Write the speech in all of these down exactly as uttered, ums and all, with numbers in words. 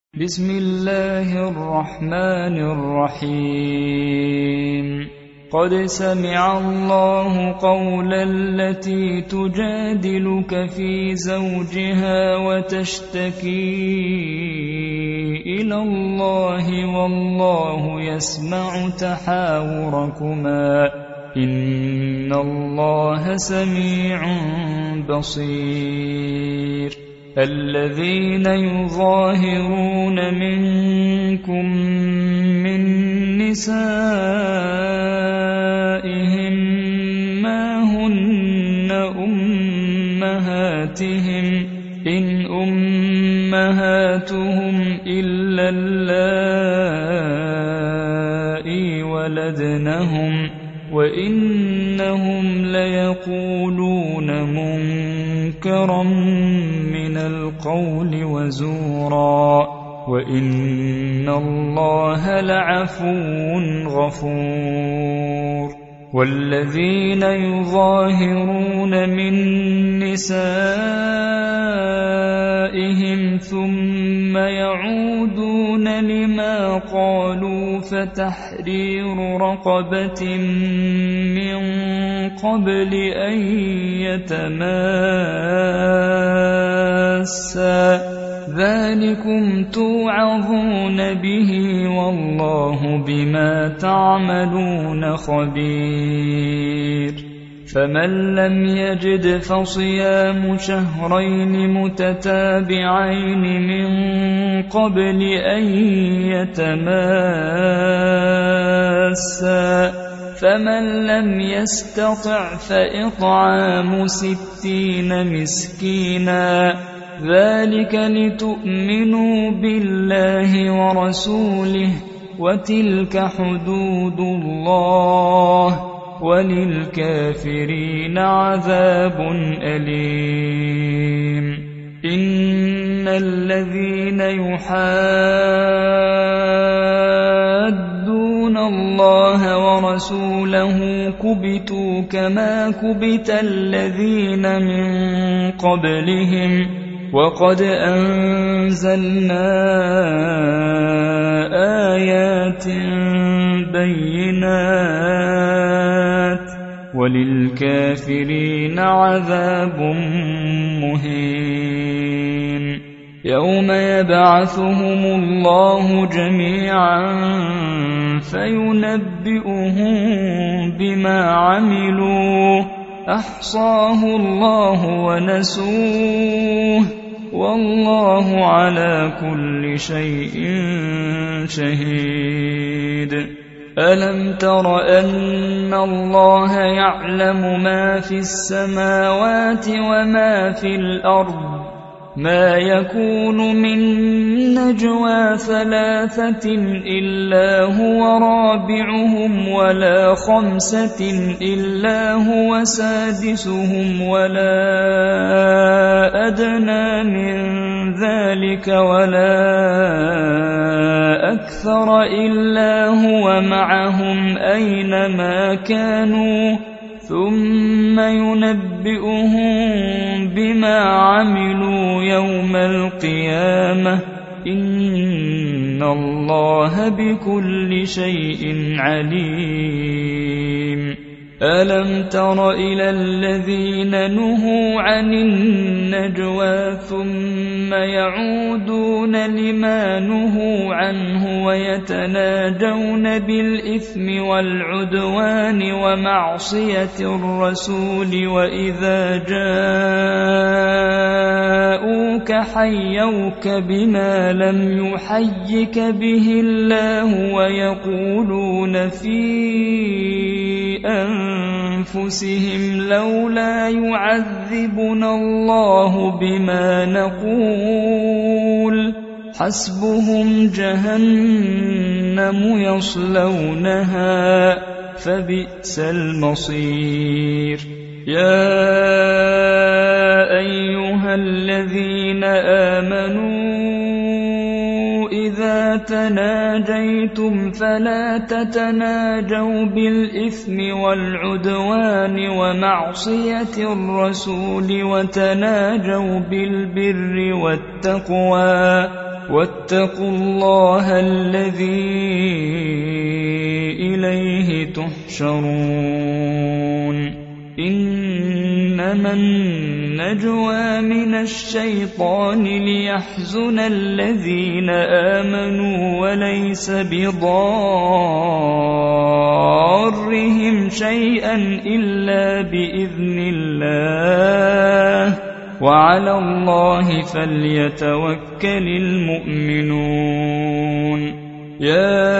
بسم الله الرحمن الرحيم قد سمع الله قول التي تجادلك في زوجها وتشتكي إلى الله والله يسمع تحاوركما إن الله سميع بصير الذين يظاهرون منكم من نسائهم ما هن أمهاتهم إن أمهاتهم إلا اللائي ولدنهم وإنهم ليقولون منكرا من القول وزورا وإن الله لعفو غفور والذين يظاهرون من نسائهم ثم يعودون لما قالوا فتحرير رقبة من قبل أن يتماسا ذلكم توعظون به والله بما تعملون خبير فمن لم يجد فصيام شهرين متتابعين من قبل أن يتماسا فمن لم يستطع فإطعام ستين مسكينا ذلك لتؤمنوا بالله ورسوله وتلك حدود الله وللكافرين عذاب أليم إن الذين يحادون الله ورسوله كبتوا كما كبت الذين من قبلهم وقد أنزلنا آيات بينات وللكافرين عذاب مهين يوم يبعثهم الله جميعا فينبئهم بما عملوا أحصاه الله ونسوه والله على كل شيء شهيد ألم تر أن الله يعلم ما في السماوات وما في الأرض ما يكون من نجوى ثلاثة إلا هو رابعهم ولا خمسة إلا هو سادسهم ولا أدنى من ذلك ولا أكثر إلا هو معهم أينما كانوا ثم ينبئهم بما عملوا يوم القيامة إن الله بكل شيء عليم ألم تر إلى الذين نهوا عن النجوى ثم يعودون لما نهوا عنه ويتناجون بالإثم والعدوان ومعصية الرسول وإذا جاءوك حيوك بما لم يحيك به الله ويقولون في أنفسهم لولا يعذبنا الله بما نقول حسبهم جهنم يصلونها فبئس المصير يا أيها الذين آمنوا إذا تناجيتم فلا تتناجوا بالإثم والعدوان ومعصية الرسول وتناجوا بالبر والتقوى واتقوا الله الذي إليه تحشرون إنما النجوى من الشيطان ليحزن الذين آمنوا وليس بضارهم شيئا إلا بإذن الله وعلى الله فليتوكل المؤمنون يا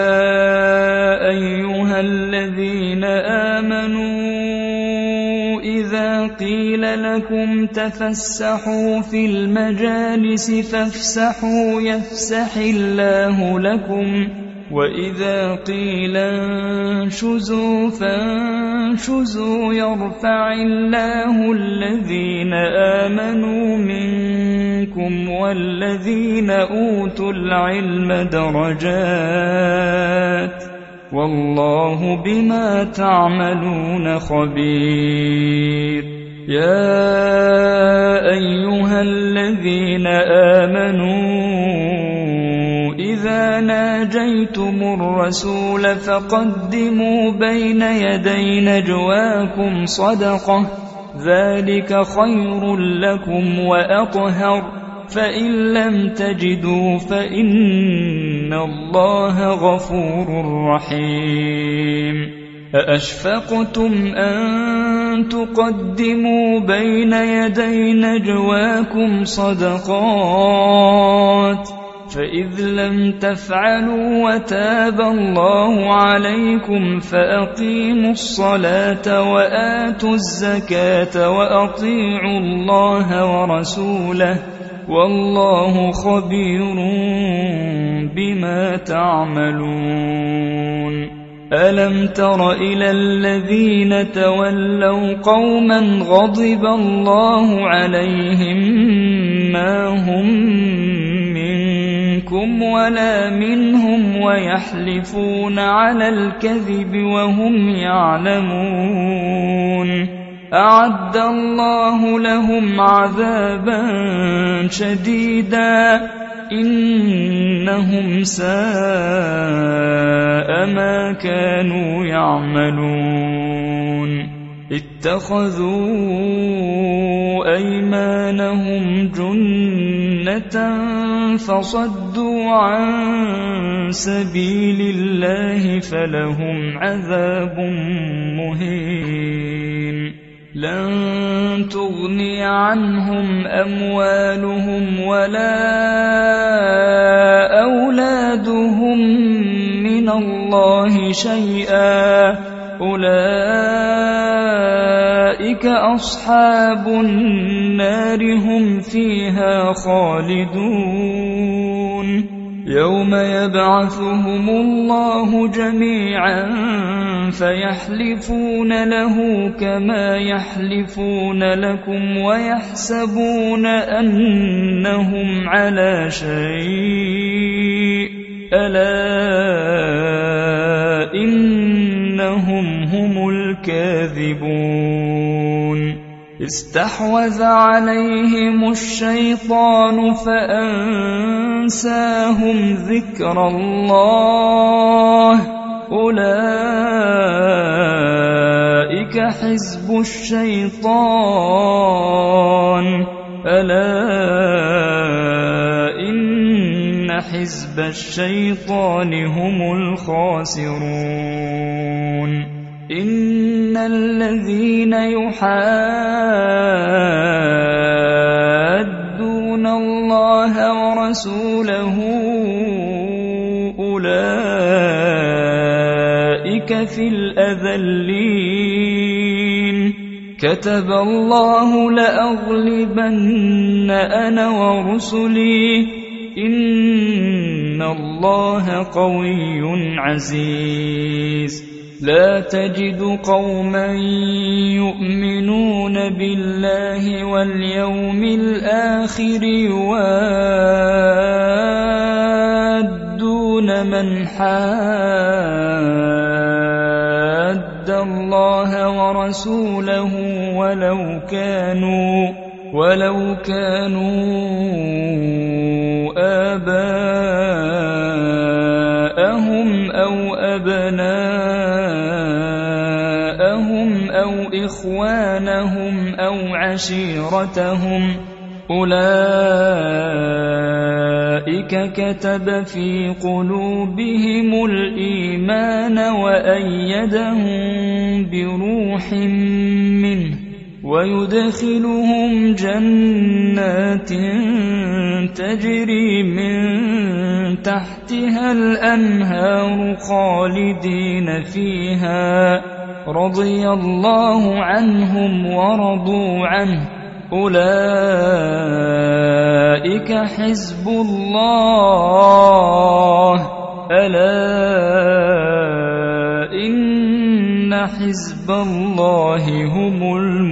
أيها الذين آمنوا إذا قيل لكم تفسحوا في المجالس فافسحوا يفسح الله لكم وإذا قيل انشزوا فانشزوا يرفع الله الذين آمنوا منكم والذين أوتوا العلم درجات والله بما تعملون خبير يا أيها الذين آمنوا إذا ناجيتم الرسول فقدموا بين يدي نجواكم صدقة ذلك خير لكم وأطهر فإن لم تجدوا فإن الله غفور رحيم أأشفقتم أن تقدموا بين يدي نجواكم صدقات فإذ لم تفعلوا وتاب الله عليكم فأقيموا الصلاة وآتوا الزكاة وأطيعوا الله ورسوله والله خبير بما تعملون ألم تر إلى الذين تولوا قوما غضب الله عليهم ما هم منكم ولا منهم ويحلفون على الكذب وهم يعلمون أعد الله لهم عذابا شديدا إنهم ساء ما كانوا يعملون اتخذوا أيمانهم جنة فصدوا عن سبيل الله فلهم عذاب مهين لن تغني عنهم أموالهم ولا أولادهم من الله شيئا أولئك أصحاب النار هم فيها خالدون يوم يبعثهم الله جميعا فيحلفون له كما يحلفون لكم ويحسبون أنهم على شيء ألا إنهم هم الكاذبون استحوذ عليهم الشيطان فأنساهم ذكر الله أولئك حزب الشيطان ألا إن حزب الشيطان هم الخاسرون إن الذين يحادون الله ورسوله أولئك في الأذلين كتب الله لأغلبن أنا ورسلي إن الله قوي عزيز لا تجد قوما يؤمنون بالله واليوم الآخر يوادون من حاد الله ورسوله ولو كانوا ولو كانوا آباءهم إخوانهم أو عشيرتهم أولئك كتب في قلوبهم الإيمان وأيدهم بروح منه ويدخلهم جنات تجري من تحتها الأنهار خالدين فيها رضي الله عنهم ورضوا عنه أولئك حزب الله ألا إن حزب الله هم المفلحون.